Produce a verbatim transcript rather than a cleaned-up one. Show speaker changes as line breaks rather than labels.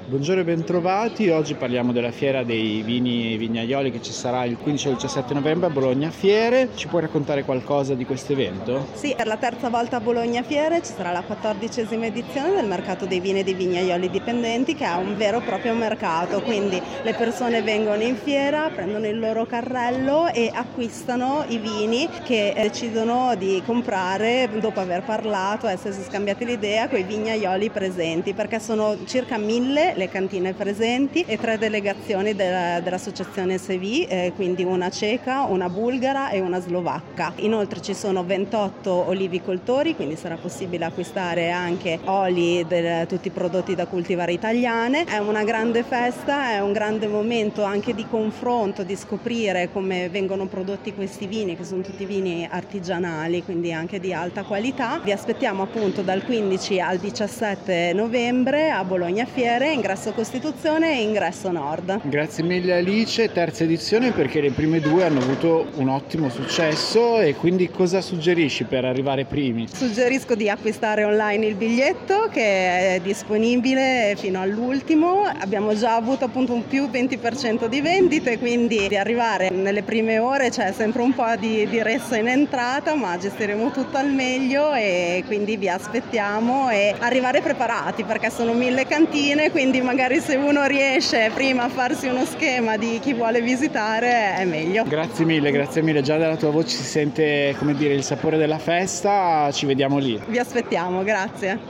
Buongiorno e bentrovati, oggi parliamo della fiera dei vini e vignaioli che ci sarà il quindici e il diciassette novembre a Bologna Fiere. Ci puoi raccontare qualcosa di questo evento?
Sì, per la terza volta a Bologna Fiere ci sarà la quattordicesima edizione del mercato dei vini e dei vignaioli dipendenti, che è un vero e proprio mercato, quindi le persone vengono in fiera, prendono il loro carrello e acquistano i vini che decidono di comprare dopo aver parlato, essersi scambiati l'idea con i vignaioli presenti, perché sono circa mille le cantine presenti e tre delegazioni della, dell'associazione S V, eh, quindi una ceca, una bulgara e una slovacca. Inoltre ci sono ventotto olivicoltori, quindi sarà possibile acquistare anche oli di tutti i prodotti da coltivare italiane. È una grande festa, è un grande momento anche di confronto, di scoprire come vengono prodotti questi vini, che sono tutti vini artigianali, quindi anche di alta qualità. Vi aspettiamo appunto dal quindici al diciassette novembre a Bologna Fiere, ingresso Costituzione e ingresso Nord.
Grazie mille Alice, terza edizione perché le prime due hanno avuto un ottimo successo e quindi cosa suggerisci per arrivare primi?
Suggerisco di acquistare online il biglietto che è disponibile fino all'ultimo. Abbiamo già avuto appunto un più venti per cento di vendite, quindi di arrivare nelle prime ore c'è sempre un po' di, di ressa in entrata, ma gestiremo tutto al meglio e quindi vi aspettiamo e arrivare preparati perché sono mille cantine, quindi magari se uno riesce prima a farsi uno schema di chi vuole visitare è meglio.
Grazie mille, grazie mille, già dalla tua voce si sente, come dire, il sapore della festa, ci vediamo lì.
Vi aspettiamo, grazie.